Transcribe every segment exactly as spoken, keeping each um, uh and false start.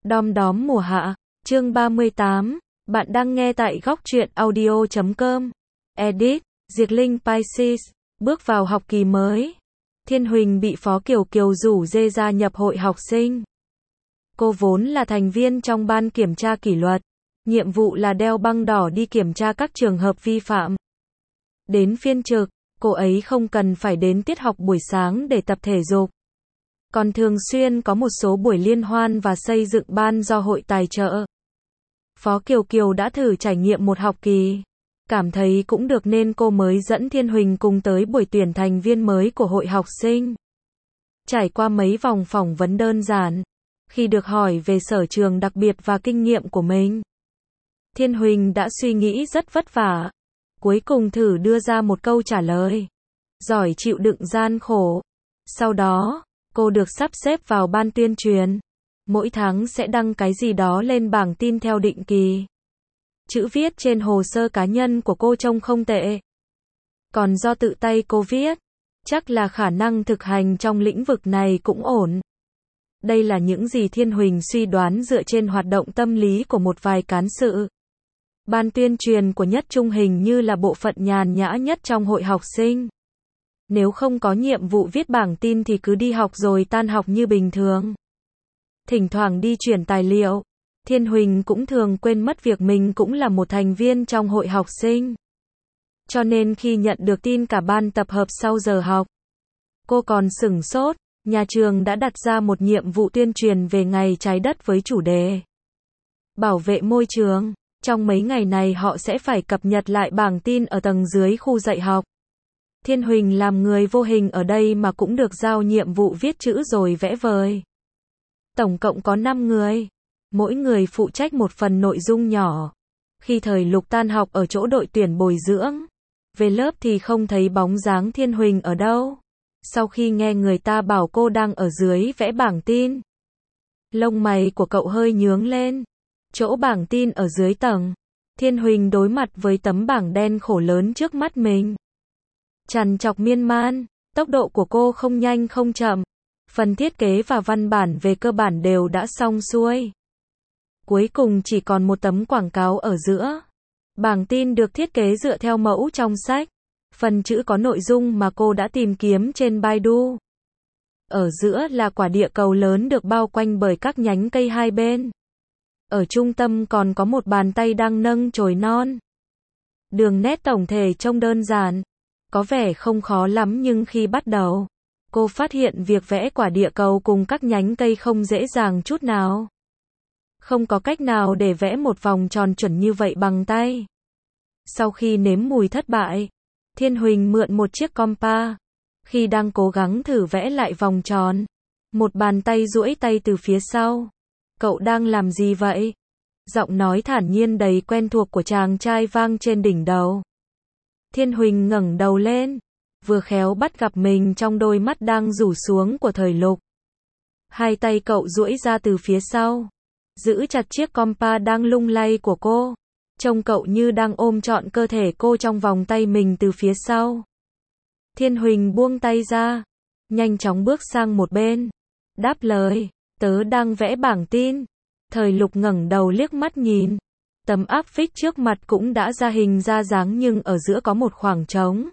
Đom đóm mùa hạ, chương ba mươi tám, bạn đang nghe tại góc truyện audio chấm com. Edit, Diệt Linh Pisces, bước vào học kỳ mới. Thiên Huỳnh bị Phó Kiều Kiều rủ dê gia nhập hội học sinh. Cô vốn là thành viên trong ban kiểm tra kỷ luật, nhiệm vụ là đeo băng đỏ đi kiểm tra các trường hợp vi phạm. Đến phiên trực, cô ấy không cần phải đến tiết học buổi sáng để tập thể dục. Còn thường xuyên có một số buổi liên hoan và xây dựng ban do hội tài trợ. Phó Kiều Kiều đã thử trải nghiệm một học kỳ, cảm thấy cũng được nên cô mới dẫn Thiên Huỳnh cùng tới buổi tuyển thành viên mới của hội học sinh. Trải qua mấy vòng phỏng vấn đơn giản, khi được hỏi về sở trường đặc biệt và kinh nghiệm của mình, Thiên Huỳnh đã suy nghĩ rất vất vả, cuối cùng thử đưa ra một câu trả lời: giỏi chịu đựng gian khổ. Sau đó, cô được sắp xếp vào ban tuyên truyền. Mỗi tháng sẽ đăng cái gì đó lên bảng tin theo định kỳ. Chữ viết trên hồ sơ cá nhân của cô trông không tệ. Còn do tự tay cô viết, chắc là khả năng thực hành trong lĩnh vực này cũng ổn. Đây là những gì Thiên Huỳnh suy đoán dựa trên hoạt động tâm lý của một vài cán sự. Ban tuyên truyền của Nhất Trung hình như là bộ phận nhàn nhã nhất trong hội học sinh. Nếu không có nhiệm vụ viết bảng tin thì cứ đi học rồi tan học như bình thường. Thỉnh thoảng đi chuyển tài liệu, Thiên Huỳnh cũng thường quên mất việc mình cũng là một thành viên trong hội học sinh. Cho nên khi nhận được tin cả ban tập hợp sau giờ học, cô còn sửng sốt. Nhà trường đã đặt ra một nhiệm vụ tuyên truyền về ngày trái đất với chủ đề bảo vệ môi trường. Trong mấy ngày này họ sẽ phải cập nhật lại bảng tin ở tầng dưới khu dạy học. Thiên Huỳnh làm người vô hình ở đây mà cũng được giao nhiệm vụ viết chữ rồi vẽ vời. Tổng cộng có năm người, mỗi người phụ trách một phần nội dung nhỏ. Khi thời Lục tan học ở chỗ đội tuyển bồi dưỡng, về lớp thì không thấy bóng dáng Thiên Huỳnh ở đâu. Sau khi nghe người ta bảo cô đang ở dưới vẽ bảng tin, lông mày của cậu hơi nhướng lên. Chỗ bảng tin ở dưới tầng. Thiên Huỳnh đối mặt với tấm bảng đen khổ lớn trước mắt mình. Trằn trọc miên man, tốc độ của cô không nhanh không chậm. Phần thiết kế và văn bản về cơ bản đều đã xong xuôi. Cuối cùng chỉ còn một tấm quảng cáo ở giữa. Bảng tin được thiết kế dựa theo mẫu trong sách. Phần chữ có nội dung mà cô đã tìm kiếm trên Baidu. Ở giữa là quả địa cầu lớn được bao quanh bởi các nhánh cây hai bên. Ở trung tâm còn có một bàn tay đang nâng chồi non. Đường nét tổng thể trông đơn giản, có vẻ không khó lắm, nhưng khi bắt đầu, cô phát hiện việc vẽ quả địa cầu cùng các nhánh cây không dễ dàng chút nào. Không có cách nào để vẽ một vòng tròn chuẩn như vậy bằng tay. Sau khi nếm mùi thất bại, Thiên Huỳnh mượn một chiếc compa. Khi đang cố gắng thử vẽ lại vòng tròn, một bàn tay duỗi tay từ phía sau. Cậu đang làm gì vậy? Giọng nói thản nhiên đầy quen thuộc của chàng trai vang trên đỉnh đầu. Thiên Huỳnh ngẩng đầu lên, vừa khéo bắt gặp mình trong đôi mắt đang rủ xuống của thời Lục. Hai tay cậu duỗi ra từ phía sau, giữ chặt chiếc compa đang lung lay của cô. Trông cậu như đang ôm trọn cơ thể cô trong vòng tay mình từ phía sau. Thiên Huỳnh buông tay ra, nhanh chóng bước sang một bên, đáp lời: tớ đang vẽ bảng tin. Thời Lục ngẩng đầu liếc mắt nhìn. Tấm áp phích trước mặt cũng đã ra hình ra dáng, nhưng ở giữa có một khoảng trống.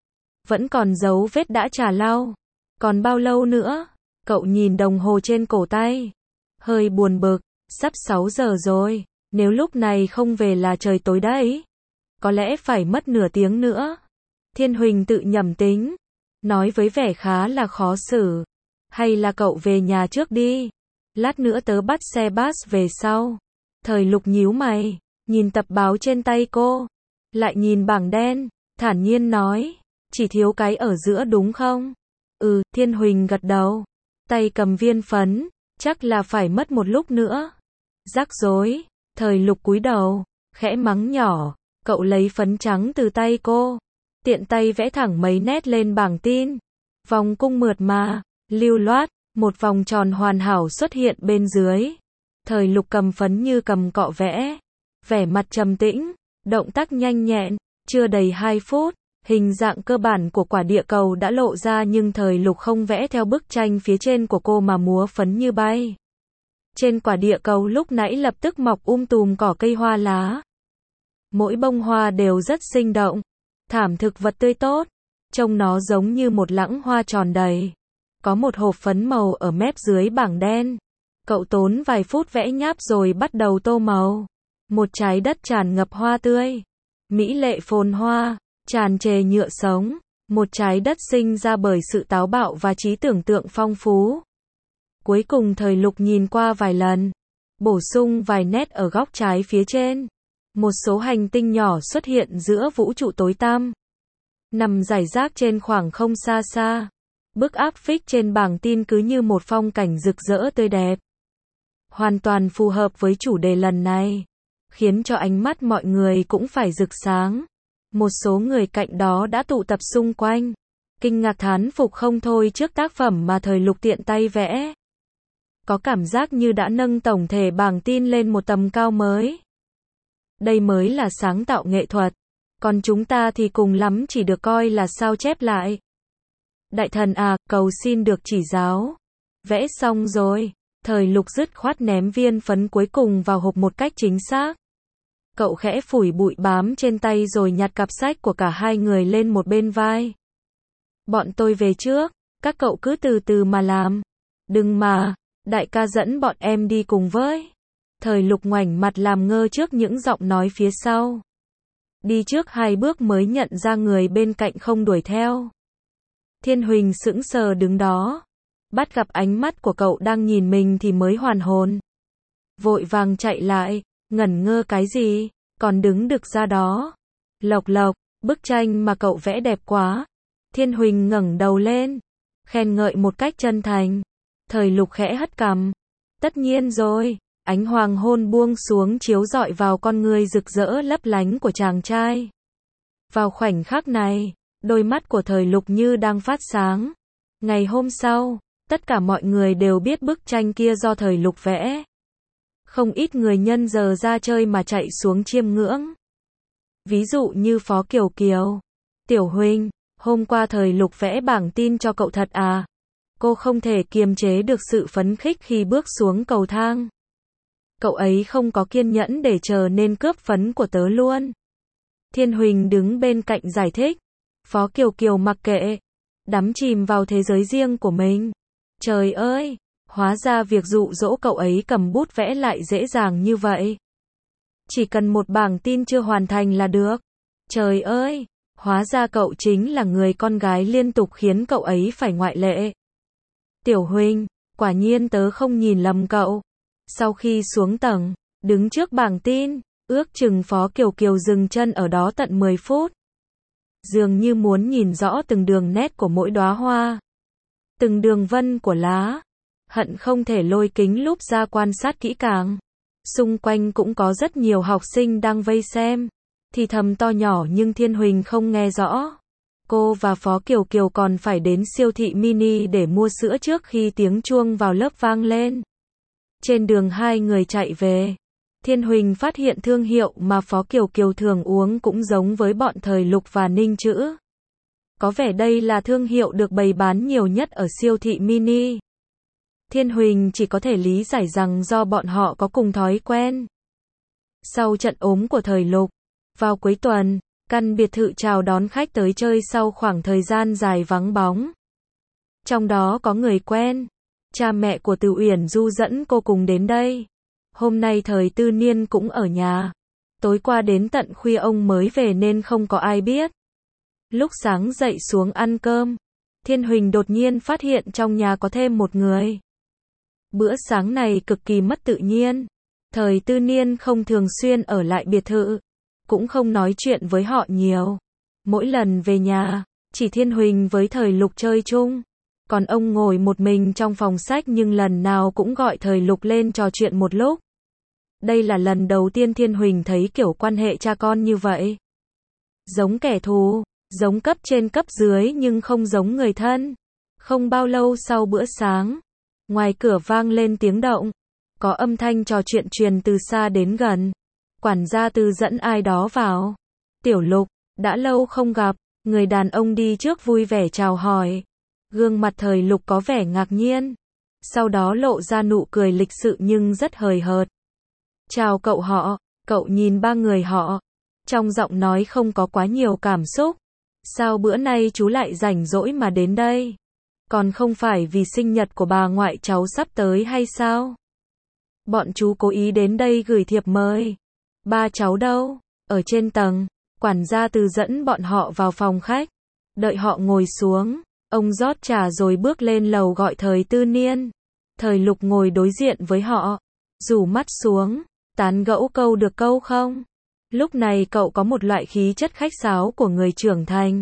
Vẫn còn dấu vết đã chà lau. Còn bao lâu nữa? Cậu nhìn đồng hồ trên cổ tay, hơi buồn bực. Sắp sáu giờ rồi, nếu lúc này không về là trời tối đấy. Có lẽ phải mất nửa tiếng nữa. Thiên Huỳnh tự nhẩm tính, nói với vẻ khá là khó xử. Hay là cậu về nhà trước đi, lát nữa tớ bắt xe bus về sau. Thời Lục nhíu mày, nhìn tập báo trên tay cô, lại nhìn bảng đen, thản nhiên nói: chỉ thiếu cái ở giữa đúng không? Ừ, Thiên Huỳnh gật đầu, tay cầm viên phấn, chắc là phải mất một lúc nữa. Rắc rối. Thời Lục cúi đầu, khẽ mắng nhỏ. Cậu lấy phấn trắng từ tay cô, tiện tay vẽ thẳng mấy nét lên bảng tin. Vòng cung mượt mà, lưu loát, một vòng tròn hoàn hảo xuất hiện bên dưới. Thời Lục cầm phấn như cầm cọ vẽ, vẻ mặt trầm tĩnh, động tác nhanh nhẹn. Chưa đầy hai phút, hình dạng cơ bản của quả địa cầu đã lộ ra, nhưng Thời Lục không vẽ theo bức tranh phía trên của cô mà múa phấn như bay. Trên quả địa cầu lúc nãy lập tức mọc um tùm cỏ cây hoa lá. Mỗi bông hoa đều rất sinh động, thảm thực vật tươi tốt, trông nó giống như một lẵng hoa tròn đầy. Có một hộp phấn màu ở mép dưới bảng đen. Cậu tốn vài phút vẽ nháp rồi bắt đầu tô màu. Một trái đất tràn ngập hoa tươi, mỹ lệ phồn hoa, tràn trề nhựa sống. Một trái đất sinh ra bởi sự táo bạo và trí tưởng tượng phong phú. Cuối cùng Thời Lục nhìn qua vài lần, bổ sung vài nét ở góc trái phía trên. Một số hành tinh nhỏ xuất hiện giữa vũ trụ tối tăm, nằm rải rác trên khoảng không xa xa. Bức áp phích trên bảng tin cứ như một phong cảnh rực rỡ tươi đẹp. Hoàn toàn phù hợp với chủ đề lần này, khiến cho ánh mắt mọi người cũng phải rực sáng. Một số người cạnh đó đã tụ tập xung quanh, kinh ngạc thán phục không thôi trước tác phẩm mà Thời Lục tiện tay vẽ. Có cảm giác như đã nâng tổng thể bảng tin lên một tầm cao mới. Đây mới là sáng tạo nghệ thuật, còn chúng ta thì cùng lắm chỉ được coi là sao chép lại. Đại thần à, cầu xin được chỉ giáo. Vẽ xong rồi, Thời Lục dứt khoát ném viên phấn cuối cùng vào hộp một cách chính xác. Cậu khẽ phủi bụi bám trên tay rồi nhặt cặp sách của cả hai người lên một bên vai. Bọn tôi về trước, các cậu cứ từ từ mà làm. Đừng mà, đại ca dẫn bọn em đi cùng với. Thời Lục ngoảnh mặt làm ngơ trước những giọng nói phía sau. Đi trước hai bước mới nhận ra người bên cạnh không đuổi theo. Thiên Huỳnh sững sờ đứng đó, bắt gặp ánh mắt của cậu đang nhìn mình thì mới hoàn hồn. Vội vàng chạy lại, ngẩn ngơ cái gì, còn đứng đực ra đó. Lộc Lộc, bức tranh mà cậu vẽ đẹp quá. Thiên Huỳnh ngẩng đầu lên, khen ngợi một cách chân thành. Thời Lục khẽ hất cằm. Tất nhiên rồi, ánh hoàng hôn buông xuống chiếu rọi vào con người rực rỡ lấp lánh của chàng trai. Vào khoảnh khắc này, đôi mắt của Thời Lục như đang phát sáng. Ngày hôm sau, tất cả mọi người đều biết bức tranh kia do Thời Lục vẽ. Không ít người nhân giờ ra chơi mà chạy xuống chiêm ngưỡng. Ví dụ như Phó Kiều Kiều. Tiểu Huỳnh, hôm qua Thời Lục vẽ bảng tin cho cậu thật à? Cô không thể kiềm chế được sự phấn khích khi bước xuống cầu thang. Cậu ấy không có kiên nhẫn để chờ nên cướp phấn của tớ luôn. Thiên Huỳnh đứng bên cạnh giải thích. Phó Kiều Kiều mặc kệ, đắm chìm vào thế giới riêng của mình. Trời ơi, hóa ra việc dụ dỗ cậu ấy cầm bút vẽ lại dễ dàng như vậy. Chỉ cần một bảng tin chưa hoàn thành là được. Trời ơi, hóa ra cậu chính là người con gái liên tục khiến cậu ấy phải ngoại lệ. Tiểu Huỳnh, quả nhiên tớ không nhìn lầm cậu. Sau khi xuống tầng, đứng trước bảng tin, ước chừng Phó Kiều Kiều dừng chân ở đó tận mười phút. Dường như muốn nhìn rõ từng đường nét của mỗi đóa hoa, từng đường vân của lá, hận không thể lôi kính lúp ra quan sát kỹ càng. Xung quanh cũng có rất nhiều học sinh đang vây xem, thì thầm to nhỏ nhưng Thiên Huỳnh không nghe rõ. Cô và Phó Kiều Kiều còn phải đến siêu thị mini để mua sữa trước khi tiếng chuông vào lớp vang lên. Trên đường hai người chạy về, Thiên Huỳnh phát hiện thương hiệu mà Phó Kiều Kiều thường uống cũng giống với bọn Thời Lục và Ninh Chữ. Có vẻ đây là thương hiệu được bày bán nhiều nhất ở siêu thị mini. Thiên Huỳnh chỉ có thể lý giải rằng do bọn họ có cùng thói quen. Sau trận ốm của Thời Lục, vào cuối tuần, căn biệt thự chào đón khách tới chơi sau khoảng thời gian dài vắng bóng. Trong đó có người quen, cha mẹ của Từ Uyển Du dẫn cô cùng đến đây. Hôm nay Thời Tư Niên cũng ở nhà. Tối qua đến tận khuya ông mới về nên không có ai biết. Lúc sáng dậy xuống ăn cơm, Thiên Huỳnh đột nhiên phát hiện trong nhà có thêm một người. Bữa sáng này cực kỳ mất tự nhiên. Thời Tư Niên không thường xuyên ở lại biệt thự, cũng không nói chuyện với họ nhiều. Mỗi lần về nhà, chỉ Thiên Huỳnh với Thời Lục chơi chung. Còn ông ngồi một mình trong phòng sách nhưng lần nào cũng gọi Thời Lục lên trò chuyện một lúc. Đây là lần đầu tiên Thiên Huỳnh thấy kiểu quan hệ cha con như vậy. Giống kẻ thù, giống cấp trên cấp dưới nhưng không giống người thân. Không bao lâu sau bữa sáng, ngoài cửa vang lên tiếng động. Có âm thanh trò chuyện truyền từ xa đến gần. Quản gia Từ dẫn ai đó vào. Tiểu Lục, đã lâu không gặp. Người đàn ông đi trước vui vẻ chào hỏi. Gương mặt Thời Lục có vẻ ngạc nhiên. sau đó lộ ra nụ cười lịch sự nhưng rất hời hợt. Chào cậu họ, cậu nhìn ba người họ. Trong giọng nói không có quá nhiều cảm xúc. Sao bữa nay chú lại rảnh rỗi mà đến đây? Còn không phải vì sinh nhật của bà ngoại cháu sắp tới hay sao? Bọn chú cố ý đến đây gửi thiệp mời. Ba cháu đâu? Ở trên tầng. Quản gia Từ dẫn bọn họ vào phòng khách. Đợi họ ngồi xuống, ông rót trà rồi bước lên lầu gọi Thời Tư Niên. Thời Lục ngồi đối diện với họ, rủ mắt xuống, tán gẫu câu được câu không? Lúc này cậu có một loại khí chất khách sáo của người trưởng thành.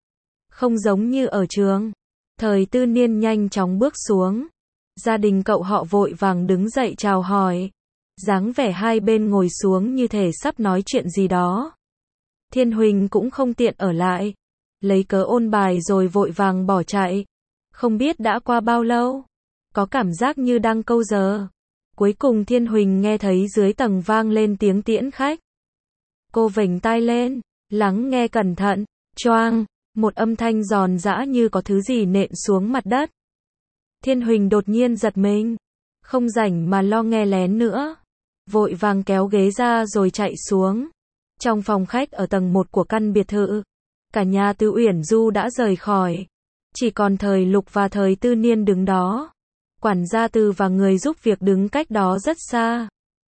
Không giống như ở trường. Thời Tư Niên nhanh chóng bước xuống. Gia đình cậu họ vội vàng đứng dậy chào hỏi. Dáng vẻ hai bên ngồi xuống như thể sắp nói chuyện gì đó. Thiên Huỳnh cũng không tiện ở lại. Lấy cớ ôn bài rồi vội vàng bỏ chạy. Không biết đã qua bao lâu. Có cảm giác như đang câu giờ. Cuối cùng Thiên Huỳnh nghe thấy dưới tầng vang lên tiếng tiễn khách. Cô vểnh tai lên, lắng nghe cẩn thận, choang, một âm thanh giòn giã như có thứ gì nện xuống mặt đất. Thiên Huỳnh đột nhiên giật mình, không rảnh mà lo nghe lén nữa. Vội vàng kéo ghế ra rồi chạy xuống. Trong phòng khách ở tầng một của căn biệt thự, cả nhà Từ Uyển Du đã rời khỏi. Chỉ còn Thời Lục và Thời Tư Niên đứng đó. Quản gia Từ và người giúp việc đứng cách đó rất xa.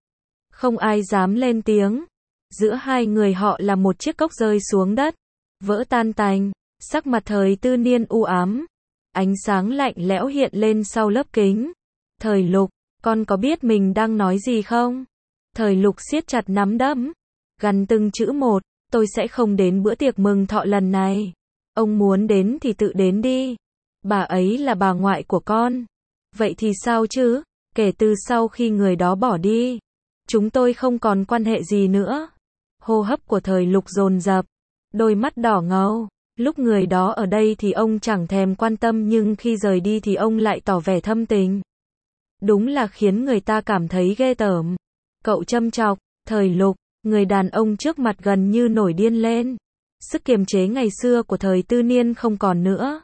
Không ai dám lên tiếng. Giữa hai người họ là một chiếc cốc rơi xuống đất, vỡ tan tành. Sắc mặt Thời Tư Niên u ám. Ánh sáng lạnh lẽo hiện lên sau lớp kính. Thời Lục, con có biết mình đang nói gì không? Thời Lục siết chặt nắm đấm, gằn từng chữ một, tôi sẽ không đến bữa tiệc mừng thọ lần này. Ông muốn đến thì tự đến đi. Bà ấy là bà ngoại của con. Vậy thì sao chứ? Kể từ sau khi người đó bỏ đi, chúng tôi không còn quan hệ gì nữa. Hô hấp của Thời Lục dồn dập, đôi mắt đỏ ngầu. Lúc người đó ở đây thì ông chẳng thèm quan tâm, nhưng khi rời đi thì ông lại tỏ vẻ thâm tình. Đúng là khiến người ta cảm thấy ghê tởm. Cậu châm chọc. Thời Lục, người đàn ông trước mặt gần như nổi điên lên. Sức kiềm chế ngày xưa của Thời Tư Niên không còn nữa.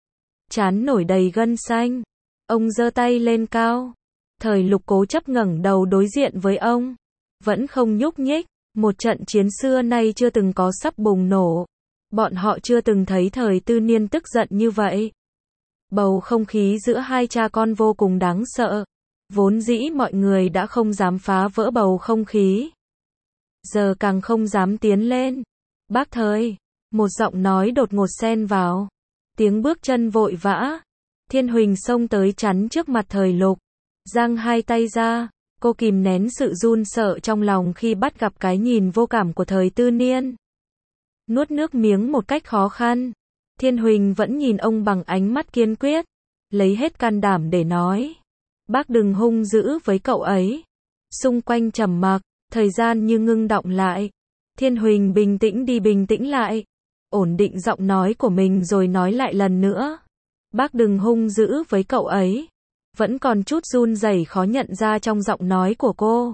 Trán nổi đầy gân xanh. Ông giơ tay lên cao. Thời Lục cố chấp ngẩng đầu đối diện với ông. Vẫn không nhúc nhích. Một trận chiến xưa nay chưa từng có sắp bùng nổ. Bọn họ chưa từng thấy Thời Tư Niên tức giận như vậy. Bầu không khí giữa hai cha con vô cùng đáng sợ. Vốn dĩ mọi người đã không dám phá vỡ bầu không khí. Giờ càng không dám tiến lên. Bác Thời. Một giọng nói đột ngột xen vào. Tiếng bước chân vội vã. Thiên Huỳnh xông tới chắn trước mặt Thời Lục. Giang hai tay ra. Cô kìm nén sự run sợ trong lòng khi bắt gặp cái nhìn vô cảm của Thời Tư Niên. Nuốt nước miếng một cách khó khăn. Thiên Huỳnh vẫn nhìn ông bằng ánh mắt kiên quyết. Lấy hết can đảm để nói. Bác đừng hung dữ với cậu ấy. Xung quanh trầm mặc, thời gian như ngưng đọng lại. Thiên Huỳnh bình tĩnh đi bình tĩnh lại. Ổn định giọng nói của mình rồi nói lại lần nữa. Bác đừng hung dữ với cậu ấy. Vẫn còn chút run rẩy khó nhận ra trong giọng nói của cô.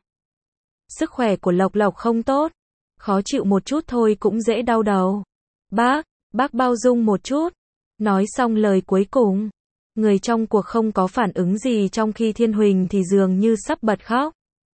Sức khỏe của Lộc Lộc không tốt. Khó chịu một chút thôi cũng dễ đau đầu. Bác, bác bao dung một chút. Nói xong lời cuối cùng. Người trong cuộc không có phản ứng gì, trong khi Thiên Huỳnh thì dường như sắp bật khóc.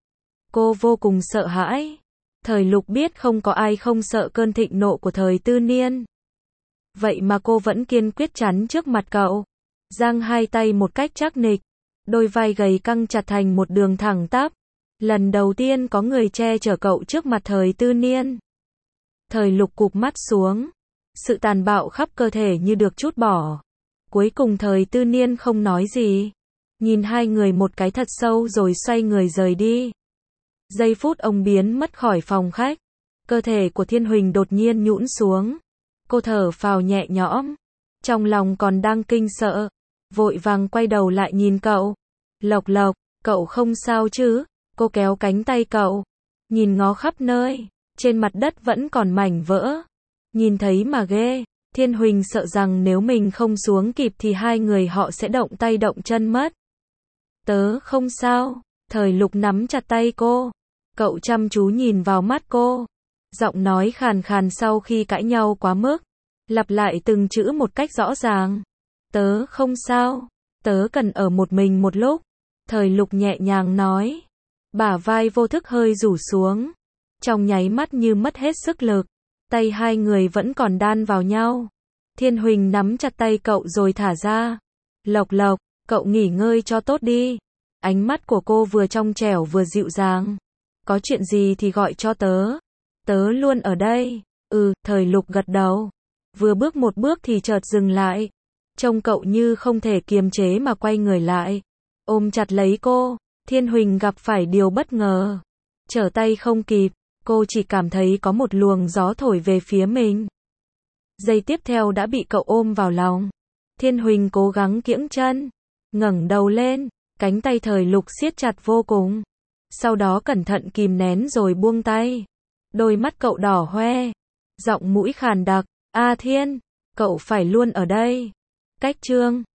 Cô vô cùng sợ hãi. Thời Lục biết không có ai không sợ cơn thịnh nộ của Thời Tư Niên. Vậy mà cô vẫn kiên quyết chắn trước mặt cậu. Giang hai tay một cách chắc nịch. Đôi vai gầy căng chặt thành một đường thẳng tắp. Lần đầu tiên có người che chở cậu trước mặt Thời Tư Niên. Thời Lục cụp mắt xuống. Sự tàn bạo khắp cơ thể như được trút bỏ. Cuối cùng Thời Tư Niên không nói gì. Nhìn hai người một cái thật sâu rồi xoay người rời đi. Giây phút ông biến mất khỏi phòng khách. Cơ thể của Thiên Huỳnh đột nhiên nhũn xuống. Cô thở phào nhẹ nhõm. Trong lòng còn đang kinh sợ. Vội vàng quay đầu lại nhìn cậu. Lộc Lộc, cậu không sao chứ? Cô kéo cánh tay cậu. Nhìn ngó khắp nơi. Trên mặt đất vẫn còn mảnh vỡ. Nhìn thấy mà ghê. Thiên Huỳnh sợ rằng nếu mình không xuống kịp thì hai người họ sẽ động tay động chân mất. Tớ không sao. Thời Lục nắm chặt tay cô. Cậu chăm chú nhìn vào mắt cô. Giọng nói khàn khàn sau khi cãi nhau quá mức. Lặp lại từng chữ một cách rõ ràng. Tớ không sao. Tớ cần ở một mình một lúc. Thời Lục nhẹ nhàng nói. Bả vai vô thức hơi rủ xuống. Trong nháy mắt như mất hết sức lực. Tay hai người vẫn còn đan vào nhau. Thiên Huỳnh nắm chặt tay cậu rồi thả ra. Lộc Lộc, cậu nghỉ ngơi cho tốt đi. Ánh mắt của cô vừa trong trẻo vừa dịu dàng. Có chuyện gì thì gọi cho tớ. Tớ luôn ở đây. Ừ, Thời Lục gật đầu. Vừa bước một bước thì chợt dừng lại. Trông cậu như không thể kiềm chế mà quay người lại. Ôm chặt lấy cô. Thiên Huỳnh gặp phải điều bất ngờ. Trở tay không kịp. Cô chỉ cảm thấy có một luồng gió thổi về phía mình. Giây tiếp theo đã bị cậu ôm vào lòng. Thiên Huỳnh cố gắng kiễng chân. Ngẩng đầu lên. Cánh tay Thời Lục siết chặt vô cùng. Sau đó cẩn thận kìm nén rồi buông tay. Đôi mắt cậu đỏ hoe. Giọng mũi khàn đặc. A Thiên, cậu phải luôn ở đây. Cách chương